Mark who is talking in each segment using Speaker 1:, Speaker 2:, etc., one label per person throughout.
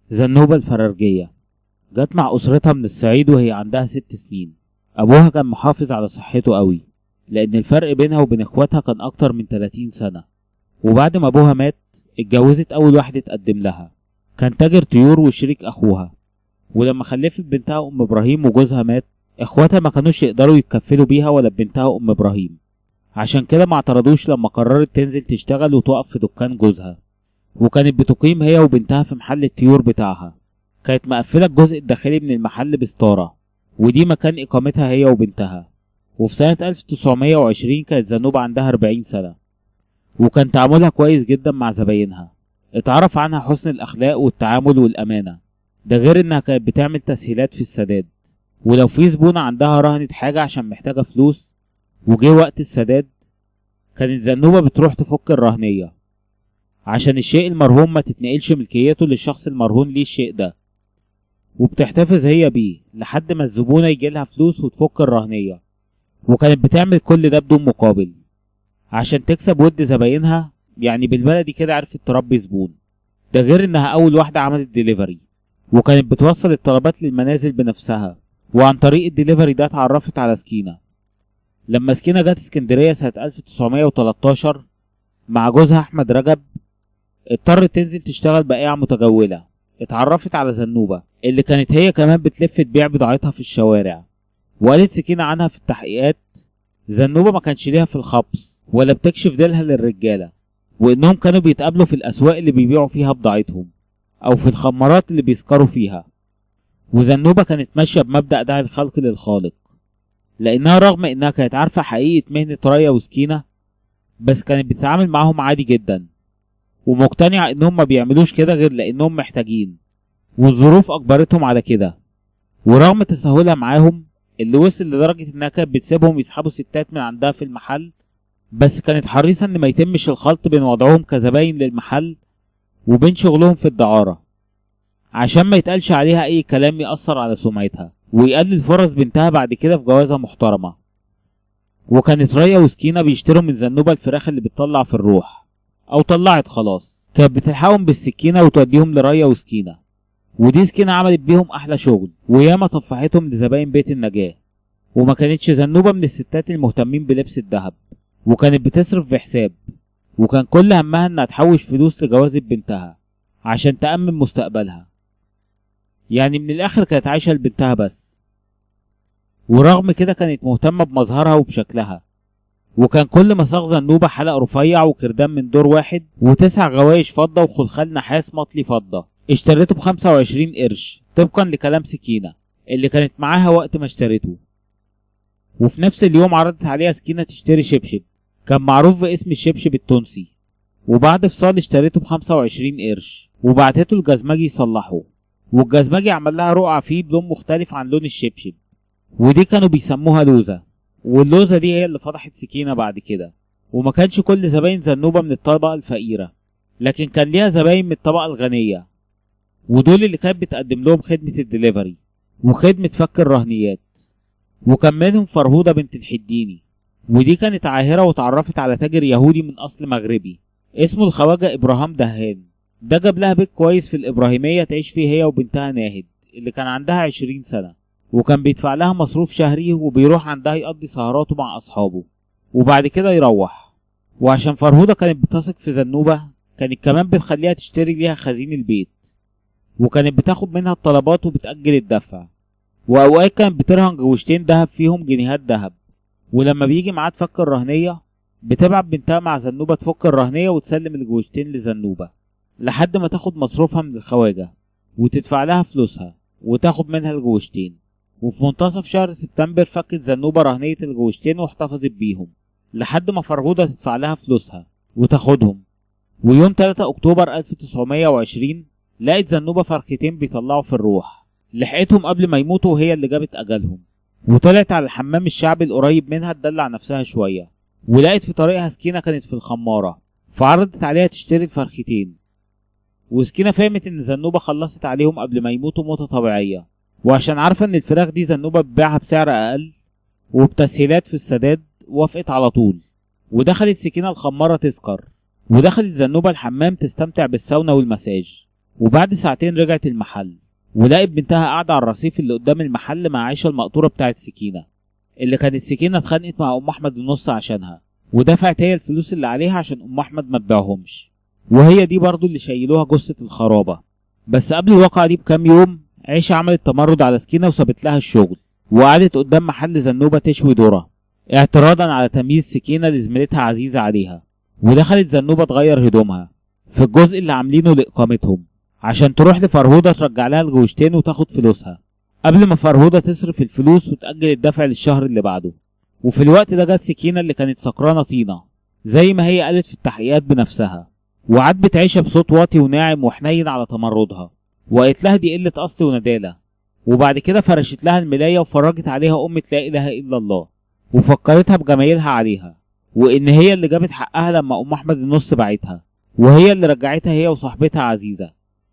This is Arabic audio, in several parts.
Speaker 1: زنوبة الفرارجية جت مع أسرتها من الصعيد وهي عندها 6 سنين. أبوها كان محافظ على صحته قوي، لأن الفرق بينها وبين إخواتها كان أكتر من 30 سنة. وبعد ما أبوها مات اتجوزت أول واحد اتقدم لها، كان تاجر طيور وشريك أخوها. ولما خلفت بنتها أم إبراهيم وجوزها مات، إخواتها ما كانوش يقدروا يتكفلوا بيها ولا ببنتها أم إبراهيم، عشان كده ما اعترضوش لما قررت تنزل تشتغل وتقف في دكان جوزها. وكانت بتقيم هي وبنتها في محل الطيور بتاعها. كانت مقفلة الجزء الداخلي من المحل بستارة، ودي مكان إقامتها هي وبنتها. وفي سنة 1920 كانت زنوبة عندها 40 سنة، وكان تعاملها كويس جدا مع زباينها. اتعرف عنها حسن الأخلاق والتعامل والأمانة، ده غير إنها كانت بتعمل تسهيلات في السداد. ولو في زبونة عندها رهنت حاجة عشان محتاجة فلوس وجه وقت السداد، كانت زنوبة بتروح تفك الرهنية عشان الشيء المرهون ما تتنقلش ملكيته للشخص المرهون ليه الشيء ده، وبتحتفظ هي بيه لحد ما الزبونة يجيلها فلوس وتفك الرهنية. وكانت بتعمل كل ده بدون مقابل عشان تكسب ود زباينها، يعني بالبلدي كده عرفت تربي زبون. ده غير انها اول واحدة عملت ديليفري، وكانت بتوصل الطلبات للمنازل بنفسها. وعن طريق الديليفري ده اتعرفت على سكينة. لما سكينة جت اسكندرية سنة 1913 مع جوزها احمد رجب، اضطرت تنزل تشتغل بائعة متجولة. اتعرفت على زنوبة اللي كانت هي كمان بتلف تبيع بضاعتها في الشوارع. وقالت سكينة عنها في التحقيقات زنوبة ما كانش ليها في الخبز ولا بتكشف ديلها للرجالة، وانهم كانوا بيتقابلوا في الاسواق اللي بيبيعوا فيها بضاعتهم او في الخمارات اللي بيسكروا فيها. وزنوبة كانت ماشية بمبدأ داعي الخلق للخالق، لانها رغم انها كانت عارفة حقيقة مهنة ريا وسكينة، بس كانت بتتعامل معاهم عادي جدا، ومقتنعة انهم ما بيعملوش كده غير لانهم محتاجين، والظروف اجبرتهم على كده. ورغم تساهلها معاهم اللي وصل لدرجة انها كانت بتسيبهم يسحبوا ستات من عندها في المحل، بس كانت حريصة ان ما يتمش الخلط بين وضعهم كزباين للمحل وبين شغلهم في الدعارة، عشان ما يتقالش عليها اي كلام يأثر على سمعتها ويقلل فرص بنتها بعد كده في جوازة محترمة. وكانت ريا وسكينة بيشتروا من زنوبة الفراخ اللي بتطلع في الروح، او طلعت خلاص، كانت بتلحقهم بالسكينة وتوديهم لريا وسكينة. ودي سكينة عملت بيهم احلى شغل، وياما طفحتهم لزباين بيت النجاة. وما كانتش زنوبة من الستات المهتمين بلبس الذهب، وكانت بتصرف بحساب، وكان كل همها انها تحوش فلوس لجوازة بنتها عشان تأمن مستقبلها. يعني من الاخر كانت عايشة لبنتها بس. ورغم كده كانت مهتمة بمظهرها وبشكلها، وكان كل مساغ زنوبة حلق رفيع وكردان من دور واحد و9 غوايش فضة وخلخال نحاس مطلي فضة اشتريته ب25 قرش طبقا لكلام سكينة اللي كانت معاها وقت ما اشتريته. وفي نفس اليوم عرضت عليها سكينة تشتري شبشب كان معروف باسم الشبشب التونسي، وبعد فصال اشتريته ب25 قرش وبعتته الجزمجي يصلحه. والجزمجي عمل لها رقعة فيه بلون مختلف عن لون الشبشب، ودي كانوا بيسموها لوزة. واللوزة دي هي اللي فضحت سكينة بعد كده. وما كانش كل زباين زنوبة من الطبقة الفقيرة، لكن كان ليها زباين من الطبقة الغنية، ودول اللي كانت بتقدم لهم خدمة الدليفري وخدمة فك الرهنيات. وكان منهم فرهودة بنت الحديني، ودي كانت عاهرة وتعرفت على تاجر يهودي من أصل مغربي اسمه الخواجة إبراهام دهان. ده جاب لها بيت كويس في الإبراهيمية تعيش فيه هي وبنتها ناهد اللي كان عندها 20 سنة، وكان بيدفع لها مصروف شهري وبيروح عندها يقضي سهراته مع أصحابه وبعد كده يروح. وعشان فرهودة كانت بتثق في زنوبة، كانت كمان بتخليها تشتري ليها خزين البيت، وكانت بتاخد منها الطلبات وبتأجل الدفع. وأوقات كانت بترهن جوشتين دهب فيهم جنيهات دهب. ولما بيجي ميعاد فك الرهنية بتبعت بنتها مع زنوبة تفك الرهنية وتسلم الجوشتين لزنوبة لحد ما تاخد مصروفها من الخواجة وتدفع لها فلوسها وتاخد منها الجوشتين. وفي منتصف شهر سبتمبر فكت زنوبة رهنية الجوشتين واحتفظت بيهم لحد ما فرهودة تدفع لها فلوسها وتاخدهم. ويوم 3 أكتوبر 1920 لقت زنوبة فرختين بيطلعوا في الروح، لحقتهم قبل ما يموتوا وهي اللي جابت أجلهم. وطلعت على الحمام الشعبي القريب منها تدلع نفسها شوية، ولقت في طريقها سكينة كانت في الخمارة، فعرضت عليها تشتري الفرختين. وسكينة فهمت ان زنوبة خلصت عليهم قبل ما يموتوا موتة طبيعية، وعشان عارفة ان الفراخ دي زنوبة بتبيعها بسعر اقل وبتسهيلات في السداد وافقت على طول. ودخلت سكينة الخمارة تسكر، ودخلت زنوبة الحمام تستمتع بالساونا والمساج. وبعد ساعتين رجعت المحل ولقت بنتها قاعدة على الرصيف اللي قدام المحل مع عيشة المقطورة بتاعت سكينة، اللي كانت سكينة اتخانقت مع ام احمد النص عشانها، ودفعت هي الفلوس اللي عليها عشان ام احمد ما تبيعهمش، وهي دي برضو اللي شيلوها جثة الخرابة. بس قبل الواقعة دي بكام يوم عيشة عملت تمرد على سكينة وسابت لها الشغل، وقعدت قدام محل زنوبة تشوي ذرة اعتراضا على تمييز سكينة لزميلتها عزيزة عليها. ودخلت زنوبة تغير هدومها في الجزء اللي عاملينه لإقامتهم عشان تروح لفرهودة ترجع لها الجوشتين وتاخد فلوسها، قبل ما فرهودة تصرف الفلوس وتأجل الدفع للشهر اللي بعده. وفي الوقت ده جت سكينة اللي كانت سكرانة طينة زي ما هي قالت في التحقيقات بنفسها، وعاتبت عيشة بصوت واطي وناعم وحنين على تمردها، وقالت لها دي قلة أصل وندالة. وبعد كده فرشت لها الملاية وفرجت عليها أمة لا إله إلا الله، وفكرتها بجمايلها عليها، وإن هي اللي جابت حقها لما أم أحمد النص باعتها، وهي اللي رجعتها هي وصاحبتها عزيزة،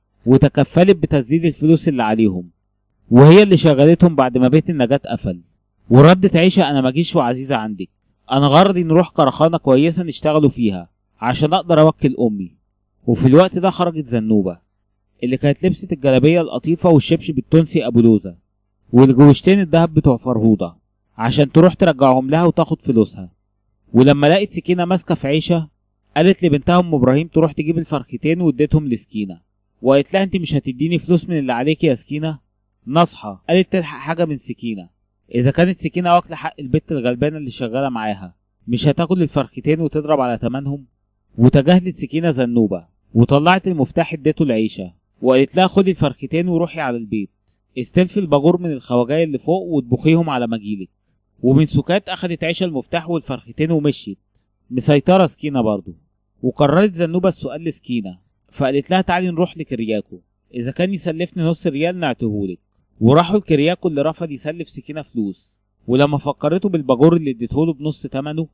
Speaker 1: وتكفلت بتسديد الفلوس اللي عليهم، وهي اللي شغلتهم بعد ما بيت النجاة قفل. وردت عيشة أنا مجيش وعزيزة عندك، أنا غرضي نروح كرخانة كويسة نشتغلوا فيها عشان أقدر أوكل أمي. وفي الوقت ده خرجت زنوبة اللي كانت لبست الجلابية القطيفة والشبشب التونسي أبو لوزة والجوشتين الدهب بتوع فرهودة عشان تروح ترجعهم لها وتاخد فلوسها. ولما لقت سكينة ماسكة في عيشة قالت لبنتها أم إبراهيم تروح تجيب الفرختين واديتهم لسكينة، وقالت لها أنت مش هتديني فلوس من اللي عليكي يا سكينة؟ نصحة قالت تلحق حاجة من سكينة، إذا كانت سكينة واكلة حق البت الغلبانة اللي شغالة معاها مش هتاكل الفرختين وتضرب على تمنهم؟ وتجاهلت سكينة زنوبة وطلعت المفتاح اديته لعيشة وقالت لها خدي الفرختين وروحي على البيت استلفي الباجور من الخواجاي اللي فوق واطبخيهم على مجيلك. ومن سكات اخدت عيشة المفتاح والفرختين ومشيت مسيطرة سكينة برضو. وقررت زنوبة السؤال لسكينة فقالت لها تعالي نروح لكرياكو، اذا كان يسلفني نص ريال نعتهولك. وراحوا لكرياكو اللي رفض يسلف سكينة فلوس، ولما فكرته بالباجور اللي اديتهوله بنص تمنه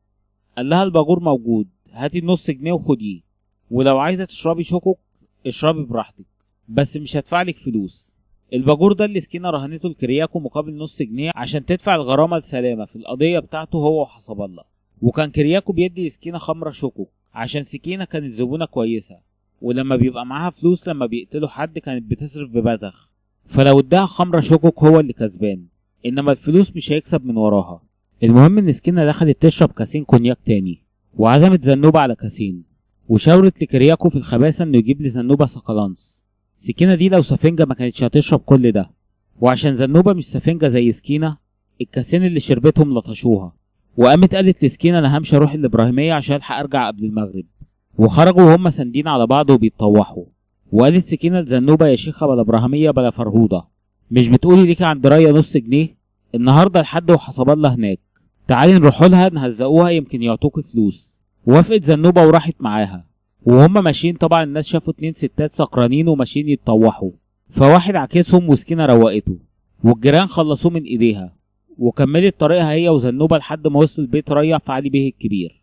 Speaker 1: قال لها الباجور موجود، هاتي النص جنيه وخديه، ولو عايزة تشربي شوكوك اشربي براحتك بس مش هدفعلك فلوس. الباجور ده اللي سكينة رهنته لكرياكو مقابل نص جنيه عشان تدفع الغرامة لسلامة في القضية بتاعته هو وحسب الله. وكان كرياكو بيدي لسكينة خمرة شوكوك عشان سكينة كانت زبونة كويسة، ولما بيبقى معاها فلوس لما بيقتلوا حد كانت بتصرف ببذخ، فلو اداها خمرة شوكوك هو اللي كسبان، انما الفلوس مش هيكسب من وراها. المهم ان سكينة دخلت تشرب كاسين كونياك تاني وعزمت زنوبة على كاسين، وشاورت لكرياكو في الخباثة انه يجيب لزنوبة سكالانس. سكينة دي لو سفنجة ما كانتش هتشرب كل ده، وعشان زنوبة مش سفنجة زي سكينة الكاسين اللي شربتهم لطشوها. وقامت قالت لسكينة انا همشي اروح الابراهيمية عشان الحق ارجع قبل المغرب، وخرجوا وهم ساندين على بعض وبيتطوحوا. وقالت سكينة لزنوبة يا شيخة بلا ابراهيمية بلا فرهودة، مش بتقولي ليكي عند راية نص جنيه؟ النهارده الحد وحسب الله هناك، تعالي نروح لها نهزقوها يمكن يعطوكي فلوس. وافقت زنوبة وراحت معاها، وهم ماشيين طبعا الناس شافوا 2 ستات سكرانين وماشيين يتطوحوا، فواحد عكسهم وسكينة روقته والجيران خلصوه من ايديها، وكملت طريقها هي وزنوبة لحد ما وصلوا البيت ريا في علي بيه الكبير.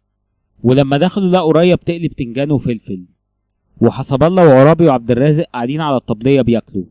Speaker 1: ولما دخلوا لقوا ريا بتقلي بتنجان وفلفل، وحسب الله وعرابي وعبد الرازق قاعدين على الطبلية بياكلوا.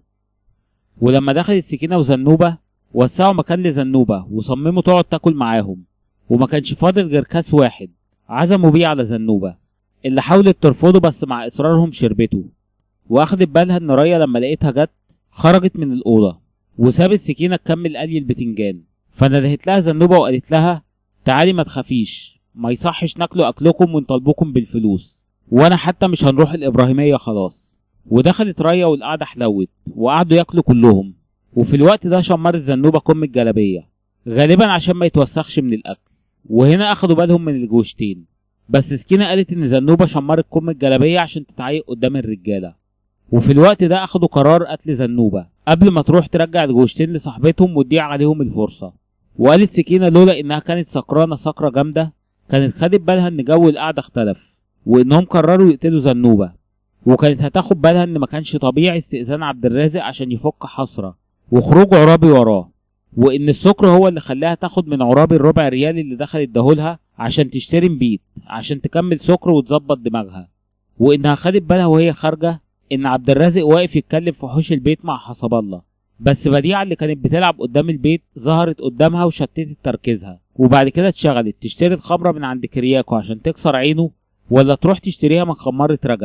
Speaker 1: ولما دخلت سكينة وزنوبة وسعوا مكان لزنوبة وصمموا تقعد تاكل معاهم، وما كانش فاضل غير كاس واحد عزموا بيه على زنوبة اللي حاولت ترفضه بس مع اصرارهم شربته. واخدت بالها ان ريا لما لقيتها جت خرجت من الاوضه وسابت سكينة تكمل قلي البتنجان، فندهت لها زنوبة وقالت لها تعالي ما تخافيش، ما يصحش ناكلوا اكلكم ونطالبوكم بالفلوس، وانا حتى مش هنروح الابراهيمية خلاص. ودخلت ريا والقعده حلوت وقعدوا ياكلوا كلهم. وفي الوقت ده شمرت زنوبة كم الجلابية غالبا عشان ما يتوسخش من الاكل، وهنا اخدوا بالهم من الجوشتين، بس سكينة قالت ان زنوبة شمرت كم الجلابية عشان تتعيق قدام الرجالة. وفي الوقت ده اخدوا قرار قتل زنوبة قبل ما تروح ترجع الجوشتين لصاحبتهم وتضيع عليهم الفرصة. وقالت سكينة لولا انها كانت سكرانة سكرة جامدة كانت خدت بالها ان جو القعدة اختلف وانهم قرروا يقتلوا زنوبة، وكانت هتاخد بالها ان ما كانش طبيعي استئذان عبد الرازق عشان يفك حسرة وخروج عرابي وراه، وان السكر هو اللي خلاها تاخد من عرابي الربع ريال اللي دخل اداهولها عشان تشتري مبيت عشان تكمل سكر وتظبط دماغها، وانها خدت بالها وهي خارجه ان عبد الرازق واقف يتكلم في حوش البيت مع حسب الله، بس بديعه اللي كانت بتلعب قدام البيت ظهرت قدامها وشتتت تركيزها. وبعد كده اتشغلت تشتري الخمره من عند كرياكو عشان تكسر عينه ولا تروح تشتريها من خمارة رجب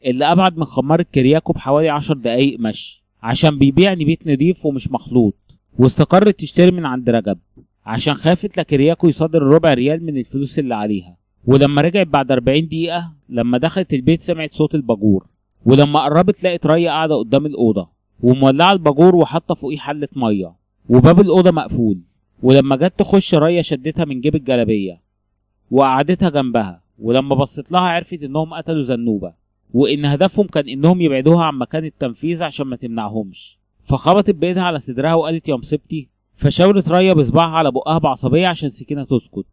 Speaker 1: اللي ابعد من خمار كرياكو بحوالي 10 دقايق مشي، عشان بيبيع نبيت نضيف ومش مخلوط. واستقرت تشتري من عند رجب عشان خافت لكرياكو يصادر ربع ريال من الفلوس اللي عليها. ولما رجعت بعد 40 دقيقة، لما دخلت البيت سمعت صوت الباجور، ولما قربت لقت ريا قاعدة قدام الأوضة ومولعة الباجور وحاطة فوقيه حلة مية، وباب الأوضة مقفول. ولما جت تخش ريا شدتها من جيب الجلابية وقعدتها جنبها، ولما بصت لها عرفت انهم قتلوا زنوبة، وان هدفهم كان انهم يبعدوها عن مكان التنفيذ عشان ما تمنعهمش. فخبطت بايدها على صدرها وقالت يا مصيبتي، فشاورت ريا بصباعها على بقها بعصبية عشان سكينة تسكت.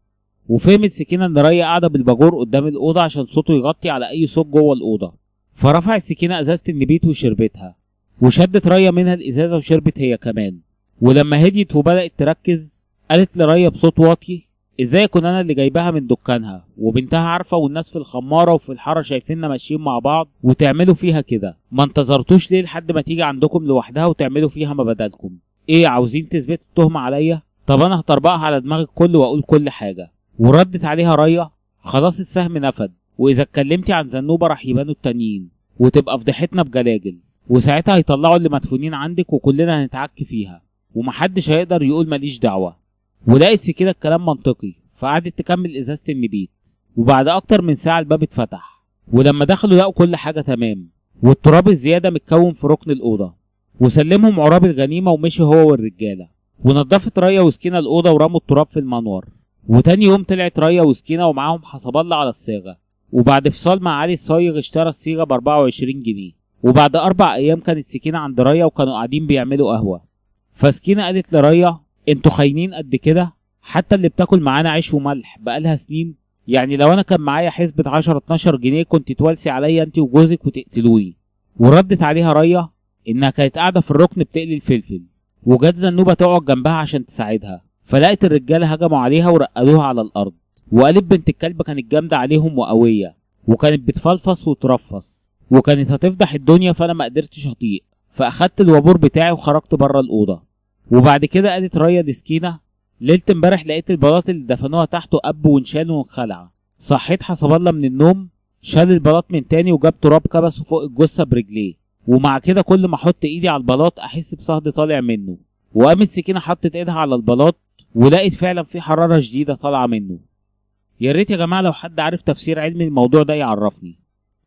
Speaker 1: وفهمت سكينة ان ريا قاعدة بالباجور قدام الأوضة عشان صوته يغطي على أي صوت جوه الأوضة. فرفعت سكينة ازازة النبيت وشربتها، وشدت ريا منها الازازة وشربت هي كمان. ولما هديت وبدأت تركز قالت لريا بصوت واطي، ازاي اكون انا اللي جايباها من دكانها وبنتها عارفة والناس في الخمارة وفي الحارة شايفيننا ماشيين مع بعض وتعملوا فيها كده؟ ما انتظرتوش ليه لحد ما تيجي عندكم لوحدها وتعملوا فيها ما بدلكم؟ ايه عاوزين تثبتوا التهمة عليا؟ طب انا هطربقها على دماغ الكل واقول كل حاجة. وردت عليها ريا، خلاص السهم نفد، واذا اتكلمتي عن زنوبة راح يبانوا التانيين وتبقى فضحتنا بجلاجل، وساعتها هيطلعوا اللي مدفونين عندك وكلنا هنتعك فيها ومحدش هيقدر يقول ماليش دعوة. ولقيت سكينة الكلام منطقي، فقعدت تكمل ازازة النبيت. وبعد اكتر من ساعة الباب اتفتح، ولما دخلوا لقوا كل حاجة تمام والتراب الزيادة متكون في ركن الأوضة. وسلمهم عراب الغنيمة ومشي هو والرجالة. ونضفت ريا وسكينة الأوضة ورموا التراب في المنور. وتاني يوم طلعت ريا وسكينة ومعاهم حسب الله على الصيغة، وبعد فصال مع علي الصايغ اشترى الصيغة ب 24 جنيه. وبعد 4 أيام كانت سكينة عند ريا وكانوا قاعدين بيعملوا قهوة. فسكينة قالت لريا انتوا خاينين قد كده؟ حتى اللي بتاكل معانا عيش وملح بقالها سنين، يعني لو انا كان معايا حسبة 10-12 جنيه كنت توالسي عليا انت وجوزك وتقتلوني. وردت عليها ريا انها كانت قاعدة في الركن بتقلي الفلفل، وجت زنوبة تقعد جنبها عشان تساعدها. فلقت الرجالة هجموا عليها ورقلوها على الارض. وقالت بنت الكلب كانت جامدة عليهم وقوية، وكانت بتفلفص وترفص، وكانت هتفضح الدنيا. فانا ما قدرتش اطيق، فاخدت الوابور بتاعي وخرجت بره الأوضة. وبعد كده قالت ريا لسكينة ليلة امبارح لقيت البلاط اللي دفنوها تحته قب وانشال وانخلع. صحيت حسب الله من النوم، شال البلاط من تاني وجاب تراب كبسه فوق الجثة برجليه. ومع كده كل ما احط ايدي على البلاط احس بصهد طالع منه. وقامت سكينة حطت ايدها على البلاط ولقيت فعلا في حرارة شديدة طالعة منه. يا ريت يا جماعة لو حد عارف تفسير علمي الموضوع ده يعرفني.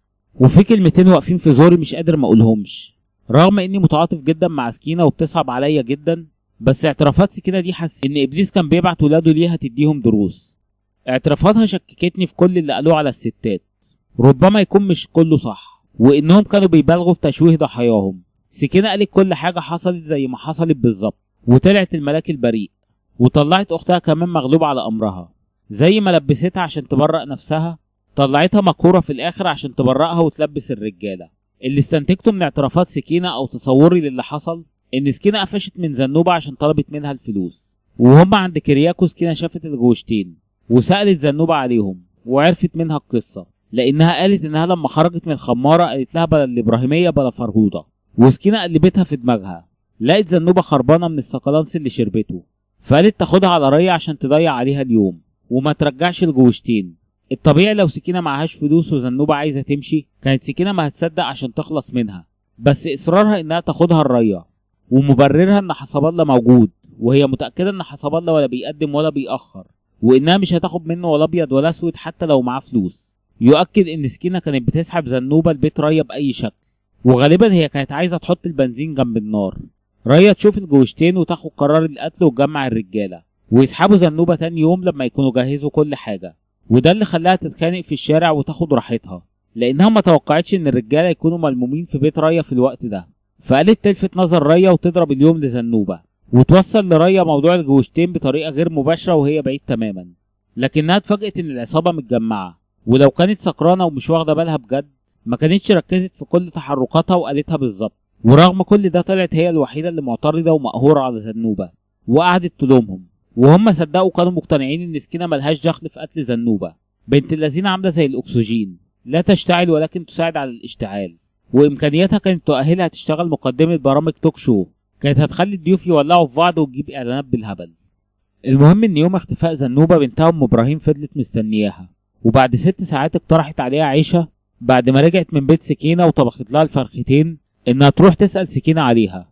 Speaker 1: وفي كلمتين واقفين في زوري مش قادر ما اقولهمش، رغم اني متعاطف جدا مع سكينة وبتصعب عليا جدا. بس اعترافات سكينة دي حس ان ابليس كان بيبعت ولاده ليها تديهم دروس. اعترافاتها شككتني في كل اللي قالوه على الستات، ربما يكون مش كله صح، وانهم كانوا بيبالغوا في تشويه ضحاياهم. سكينة قالت كل حاجة حصلت زي ما حصلت بالظبط، وطلعت الملاك البريء. وطلعت اختها كمان مغلوبة على امرها، زي ما لبستها عشان تبرأ نفسها طلعتها مقهورة في الاخر عشان تبرأها وتلبس الرجالة. اللي استنتجته من اعترافات سكينة او تصوري للي حصل ان سكينة قفشت من زنوبة عشان طلبت منها الفلوس. وهم عند كرياكو سكينة شافت الجوشتين وسألت زنوبة عليهم وعرفت منها القصة، لانها قالت انها لما خرجت من الخمارة قالت لها بلا الابراهيمية بلا فرهوضة. وسكينة قلبتها في دماغها، لقيت زنوبة خربانة من السكالانس اللي شربته، فقالت تاخدها على ريا عشان تضيع عليها اليوم وما ترجعش الجوشتين. الطبيعي لو سكينة معهاش فلوس وزنوبة عايزة تمشي كانت سكينة ما هتصدق عشان تخلص منها، بس اصرارها انها تاخدها الريا ومبررها ان حسب الله موجود، وهي متأكدة ان حسب الله ولا بيقدم ولا بيأخر، وانها مش هتاخد منه ولا ابيض ولا اسود حتى لو معاه فلوس. يؤكد ان سكينة كانت بتسحب زنوبة لبيت ريا بأي شكل، وغالبا هي كانت عايزة تحط البنزين جنب النار. ريا تشوف الجوشتين وتاخد قرار القتل وتجمع الرجالة ويسحبوا زنوبة تاني يوم لما يكونوا جهزوا كل حاجة. وده اللي خلاها تتخانق في الشارع وتاخد راحتها، لانها ما توقعتش ان الرجالة يكونوا ملمومين في بيت ريا في الوقت ده. فقالت تلفت نظر ريا وتضرب اليوم لزنوبة وتوصل لريا موضوع الجوشتين بطريقة غير مباشرة وهي بعيد تماما. لكنها اتفاجئت ان العصابة متجمعة، ولو كانت سكرانة ومش واخدة بالها بجد ما كانتش ركزت في كل تحركاتها وقالتها بالظبط. ورغم كل ده طلعت هي الوحيدة اللي معترضة ومقهورة على زنوبة وقعدت تلومهم، وهم صدقوا كانوا مقتنعين ان سكينة ملهاش دخل في قتل زنوبة. بنت الذين عاملة زي الاكسجين، لا تشتعل ولكن تساعد على الاشتعال، وامكانياتها كانت تؤهلها تشتغل مقدمة برامج توك شو كانت هتخلي الضيوف يولعوا في بعض وتجيب اعلانات بالهبل. المهم ان يوم اختفاء زنوبة بنتها ام ابراهيم فضلت مستنياها، وبعد 6 ساعات اقترحت عليها عيشة بعد ما رجعت من بيت سكينة وطبخت لها الفرختين انها تروح تسأل سكينة عليها.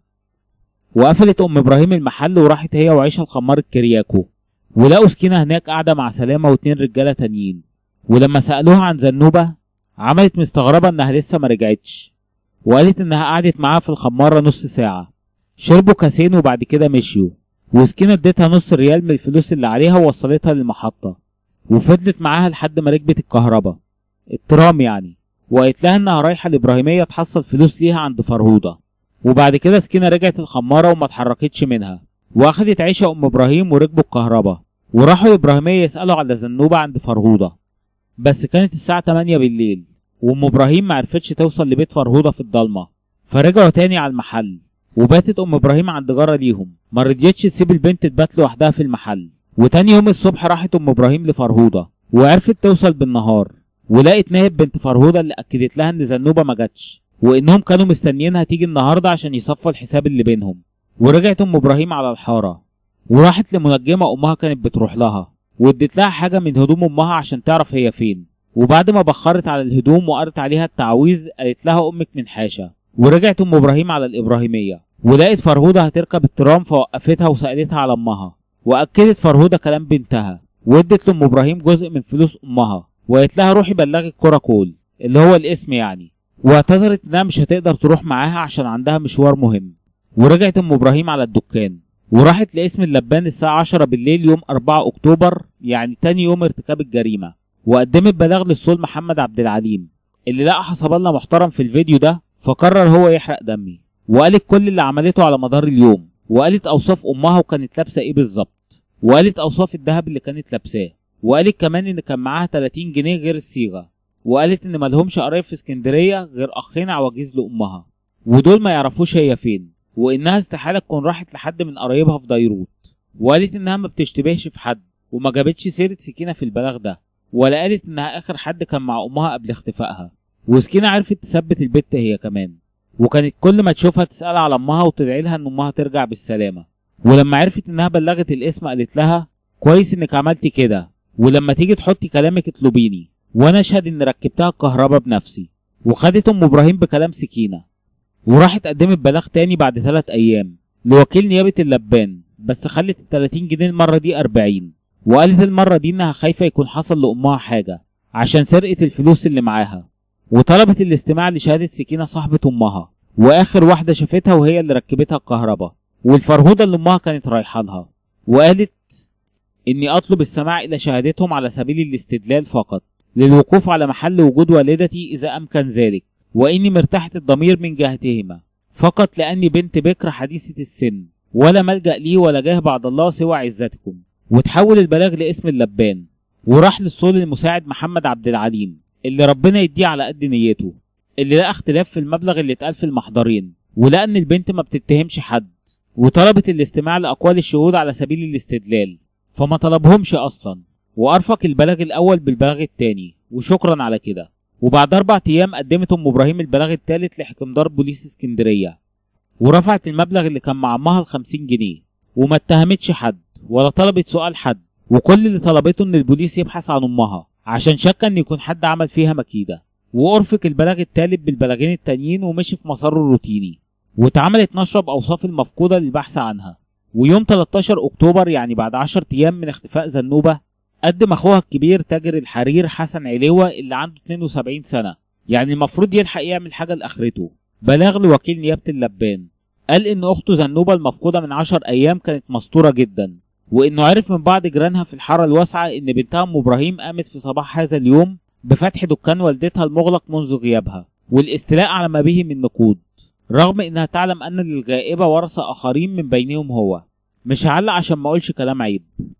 Speaker 1: وقفلت ام ابراهيم المحل وراحت هي وعيشة لخمارة كرياكو، ولقوا سكينة هناك قاعدة مع سلامة واتنين رجالة تانيين. ولما سألوها عن زنوبة عملت مستغربة انها لسه ما رجعتش، وقالت انها قعدت معاها في الخمارة نص ساعة، شربوا كاسين وبعد كده مشيوا. وسكينة اديتها نص ريال من الفلوس اللي عليها ووصلتها للمحطة، وفضلت معاها لحد ما ركبت الكهرباء الترام يعني، وقالت لها انها رايحة الابراهيمية تحصل فلوس ليها عند فرهوضة. وبعد كده سكينة رجعت الخمارة وما اتحركتش منها، واخدت عيشة ام ابراهيم وركبوا الكهرباء وراحوا الابراهيمية يسألوا على زنوبة عند فرهوضة. بس كانت الساعة 8 بالليل وام ابراهيم معرفتش توصل لبيت فرهوضة في الضلمة، فرجعوا تاني على المحل. وباتت ام ابراهيم عند جارة ليهم، ما رضيتش تسيب البنت تبات لوحدها في المحل. وتاني يوم الصبح راحت ام ابراهيم لفرهوضة وعرفت توصل بالنهار، ولقت ناهب بنت فرهوضة اللي اكدت لها ان زنوبة ما جاتش، وانهم كانوا مستنيينها تيجي النهارده عشان يصفوا الحساب اللي بينهم. ورجعت ام ابراهيم على الحارة وراحت لمنجمة امها كانت بتروح لها، وادت لها حاجة من هدوم امها عشان تعرف هي فين. وبعد ما بخرت على الهدوم وقرت عليها التعويذ قالت لها امك منحاشة. ورجعت ام ابراهيم على الابراهيمية ولقيت فرهوضة هتركب الترام، فوقفتها وسألتها على امها، واكدت فرهوضة كلام بنتها، وادت لام ابراهيم جزء من فلوس امها، وقالت لها روحي بلغي الكوراكول اللي هو الاسم يعني. واعتذرت انها مش هتقدر تروح معاها عشان عندها مشوار مهم. ورجعت ام ابراهيم على الدكان وراحت لاسم اللبان الساعة 10 بالليل يوم 4 اكتوبر، يعني تاني يوم ارتكاب الجريمة، وقدمت بلاغ للصول محمد عبد العليم اللي لقى حسب الله محترم في الفيديو ده، فقرر هو يحرق دمي. وقالت كل اللي عملته على مدار اليوم، وقالت اوصاف امها وكانت لابسه ايه بالظبط، وقالت اوصاف الذهب اللي كانت لابساه، وقالت كمان ان كان معاها 30 جنيه غير الصيغه، وقالت ان مالهمش قرايب في اسكندريه غير اخين عواجيز لامها، ودول ما يعرفوش هي فين، وانها استحاله تكون راحت لحد من قرايبها في ديروت. وقالت انها ما بتشتبهش في حد، وما جابتش سيره سكينه في البلاغ ده، ولا قالت انها اخر حد كان مع امها قبل اختفائها. وسكينه عرفت تثبت البت هي كمان، وكانت كل ما تشوفها تسأل على امها وتدعي لها ان امها ترجع بالسلامة. ولما عرفت انها بلغت الاسم قالت لها كويس انك عملتي كده، ولما تيجي تحطي كلامك اطلبيني وانا اشهد ان ركبتها الكهرباء بنفسي. وخدت ام ابراهيم بكلام سكينة وراحت قدمت بلاغ تاني بعد 3 ايام لوكيل نيابة اللبان، بس خلت ال 30 جنيه المرة دي 40، وقالت المرة دي انها خايفة يكون حصل لامها حاجة عشان سرقة الفلوس اللي معاها. وطلبت الاستماع لشهادة سكينة صاحبة امها، واخر واحدة شافتها وهي اللي ركبتها الكهرباء، والفرهوضة اللي امها كانت رايحة لها. وقالت اني اطلب السماع الى شهادتهم على سبيل الاستدلال فقط، للوقوف على محل وجود والدتي اذا امكن ذلك، واني مرتاحة الضمير من جهتهما فقط، لاني بنت بكر حديثة السن، ولا ملجأ لي ولا جاه بعد الله سوى عزتكم. وتحول البلاغ لاسم اللبان، وراح للصول المساعد محمد عبد العليم اللي ربنا يديه على قد نيته، اللي لقى اختلاف في المبلغ اللي اتقال في المحضرين، ولقى ان البنت ما بتتهمش حد، وطلبت الاستماع لاقوال الشهود على سبيل الاستدلال، فما طلبهمش اصلا، وارفق البلاغ الاول بالبلاغ الثاني وشكرا على كده. وبعد 4 ايام قدمت ام ابراهيم البلاغ الثالث لحكمدار بوليس اسكندريه، ورفعت المبلغ اللي كان مع امها ل50 جنيه، وما اتهمتش حد ولا طلبت سؤال حد، وكل اللي طلبته ان البوليس يبحث عن امها عشان شاكه ان يكون حد عمل فيها مكيده. وارفق البلاغ الثالث بالبلاغين التانيين ومشي في مساره الروتيني، واتعملت نشرة بأوصاف المفقودة للبحث عنها. ويوم 13 أكتوبر يعني بعد 10 أيام من اختفاء زنوبة قدم أخوها الكبير تاجر الحرير حسن عليوة اللي عنده 72 سنة، يعني المفروض يلحق يعمل حاجة لآخرته، بلاغ لوكيل نيابة اللبان. قال إن أخته زنوبة المفقودة من 10 أيام كانت مستورة جدا، وإنه عرف من بعض جيرانها في الحارة الواسعة إن بنتها أم إبراهيم قامت في صباح هذا اليوم بفتح دكان والدتها المغلق منذ غيابها والاستيلاء على ما به من نقود، رغم انها تعلم ان للغائبة ورثة اخرين من بينهم هو. مش هعلق عشان ما اقولش كلام عيب.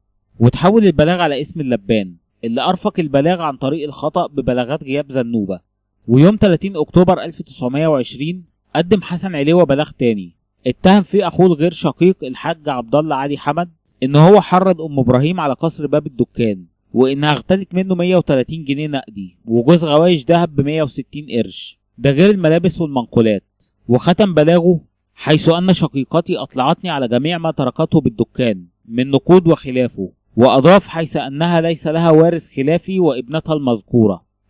Speaker 1: وتحول البلاغ على اسم اللبان اللي ارفق البلاغ عن طريق الخطأ ببلاغات غياب زنوبة. ويوم 30 اكتوبر 1920 قدم حسن عليوة بلاغ تاني اتهم فيه اخوه الغير شقيق الحاج عبد الله علي حمد ان هو حرض ام ابراهيم على كسر باب الدكان، وانها اغتالت منه 130 جنيه نقدي وجوز غوايش دهب ب 160 قرش، ده غير الملابس والمنقولات. وختم بلاغه حيث ان شقيقتي اطلعتني على جميع ما تركته بالدكان من نقود وخلافه، واضاف حيث انها ليس لها وارث خلافي وابنتها المذكورة،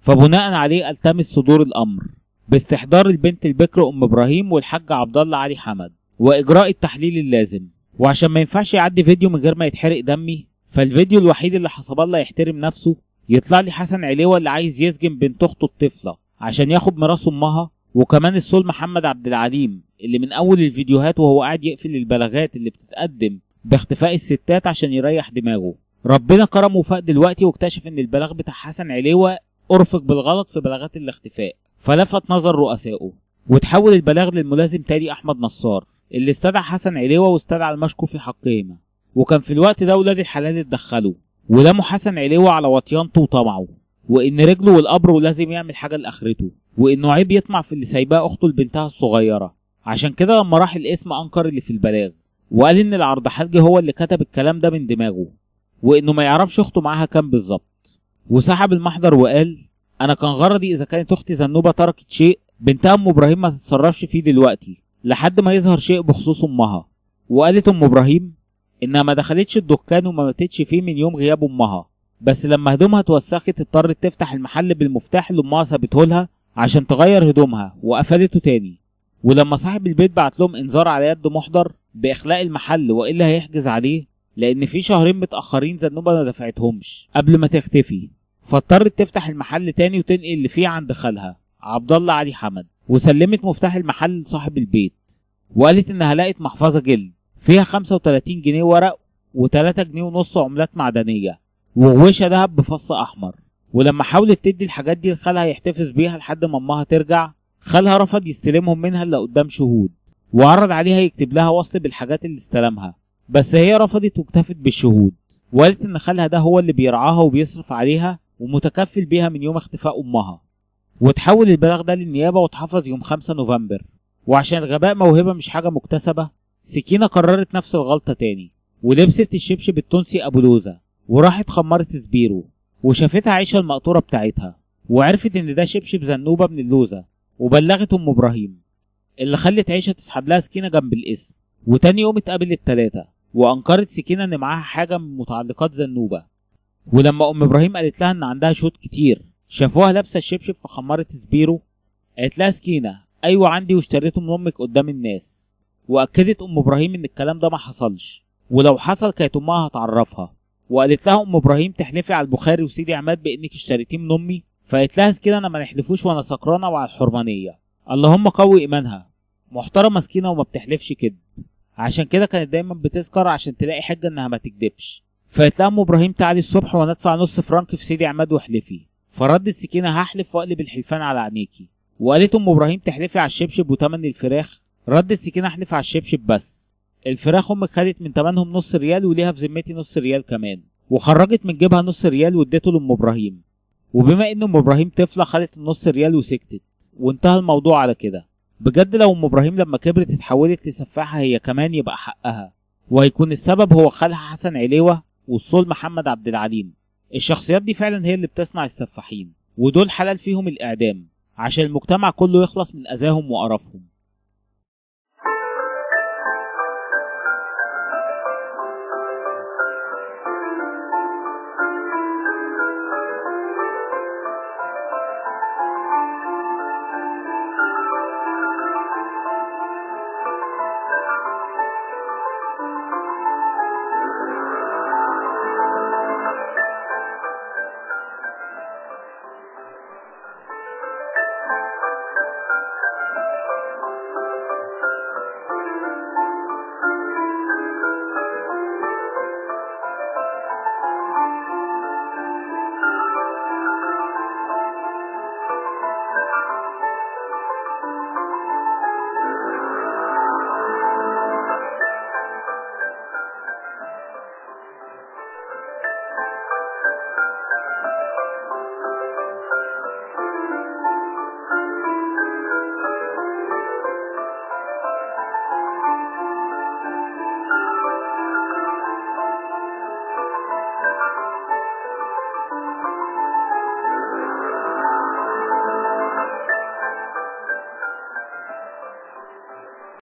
Speaker 1: فبناء عليه التمس صدور الامر باستحضار البنت البكر ام ابراهيم والحاج عبد الله علي حمد واجراء التحليل اللازم. وعشان ما ينفعش يعدي فيديو من غير ما يتحرق دمي، فالفيديو الوحيد اللي حسب الله يحترم نفسه يطلع لي حسن عليوة اللي عايز يسجن بنت اخته الطفله عشان ياخد ميراث امها، وكمان السول محمد عبد العليم اللي من اول الفيديوهات وهو قاعد يقفل البلاغات اللي بتتقدم باختفاء الستات عشان يريح دماغه. ربنا كرمه وفاق دلوقتي واكتشف ان البلاغ بتاع حسن عليوة ارفق بالغلط في بلاغات الاختفاء، فلفت نظر رؤسائه وتحول البلاغ للملازم تالي احمد نصار اللي استدعى حسن عليوة واستدعى المشكو في حقهما. وكان في الوقت ده ولاد الحلال اتدخلوا ولموا حسن عليوة على وطيانته وطمعه، وان رجله والقبر ولازم يعمل حاجه لاخرته، وانه عيب يطمع في اللي سايباه اخته لبنتها الصغيره. عشان كده لما راح القسم انكر اللي في البلاغ وقال ان العرض حلجي هو اللي كتب الكلام ده من دماغه، وانه ما يعرفش اخته معاها كام بالظبط، وسحب المحضر وقال انا كان غرضي اذا كانت اختي زنوبه تركت شيء بنتها ام ابراهيم ما تتصرفش فيه دلوقتي لحد ما يظهر شيء بخصوص امها. وقالت ام ابراهيم انها ما دخلتش الدكان وما ماتتش فيه من يوم غياب امها، بس لما هدومها اتوسخت اضطرت تفتح المحل بالمفتاح اللي امها سابته لها عشان تغير هدومها وقفلته تاني. ولما صاحب البيت بعت لهم انذار على يد محضر باخلاء المحل والا هيحجز عليه لان في شهرين متاخرين زنوبه ما دفعتهمش قبل ما تختفي، فاضطرت تفتح المحل تاني وتنقل اللي فيه عند خالها عبد الله علي حمد، وسلمت مفتاح المحل لصاحب البيت وقالت انها لقت محفظه جلد فيها 35 جنيه ورق و3 جنيه ونص عملات معدنيه وغوشه دهب بفص احمر. ولما حاولت تدي الحاجات دي لخالها يحتفظ بيها لحد ما امها ترجع، خالها رفض يستلمهم منها الا قدام شهود، وعرض عليها يكتب لها وصل بالحاجات اللي استلمها، بس هي رفضت واكتفت بالشهود وقالت ان خالها ده هو اللي بيرعاها وبيصرف عليها ومتكفل بيها من يوم اختفاء امها. وتحول البلاغ ده للنيابه واتحفظ يوم 5 نوفمبر. وعشان الغباء موهبه مش حاجه مكتسبه، سكينه قررت نفس الغلطه تاني ولبست الشبشب التونسي ابو لوزه وراحت خمرت سبيرو وشافتها عيشه المقطوره بتاعتها وعرفت ان ده شبشب زنوبه من اللوزه، وبلغت ام ابراهيم اللي خلت عيشه تسحب لها سكينه جنب الاسم. وتاني يوم اتقابل التلاته وانكرت سكينه ان معاها حاجه من متعلقات زنوبه. ولما ام ابراهيم قالت لها ان عندها شوط كتير شافوها لابسه الشبشب في خماره سبيرو، قالت لها سكينه ايوه عندي واشتريته من امك قدام الناس. واكدت ام ابراهيم ان الكلام ده ما حصلش، ولو حصل كانت امها هتعرفها. وقالت لها ام ابراهيم تحلفي على البخاري وسيدي عماد بانك اشتريتيه من امي، فقالت لها سكينه انا ما نحلفوش وانا سكرانه وعلى الحرمانيه. اللهم قوي ايمانها، محترمه سكينه وما بتحلفش كده، عشان كده كانت دايما بتسكر عشان تلاقي حجه انها ما تكدبش. فقالت لها ام ابراهيم تعالي الصبح وانا ادفع نص فرنك في سيدي عماد واحلفي. فردت سكينه هحلف واقلب الحلفان على عينيكي. وقالت ام ابراهيم تحلفي على الشبشب وتمن الفراخ، ردت سكينه احلف على الشبشب بس، الفراخ امك خدت من تمنهم نص ريال وليها في ذمتي نص ريال كمان، وخرجت من جيبها نص ريال واديته لام ابراهيم. وبما ان ام ابراهيم طفله خدت النص ريال وسكتت وانتهى الموضوع على كده. بجد لو ام ابراهيم لما كبرت اتحولت لسفاحه هي كمان يبقى حقها، وهيكون السبب هو خالها حسن عليوة والصول محمد عبد العليم. الشخصيات دي فعلا هي اللي بتصنع السفاحين، ودول حلال فيهم الاعدام عشان المجتمع كله يخلص من اذاهم وقرفهم.